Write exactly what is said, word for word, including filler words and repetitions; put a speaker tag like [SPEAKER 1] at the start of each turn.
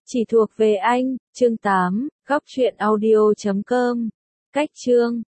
[SPEAKER 1] Chỉ thuộc về anh, chương tám, góc truyện audio chấm com. Cách chương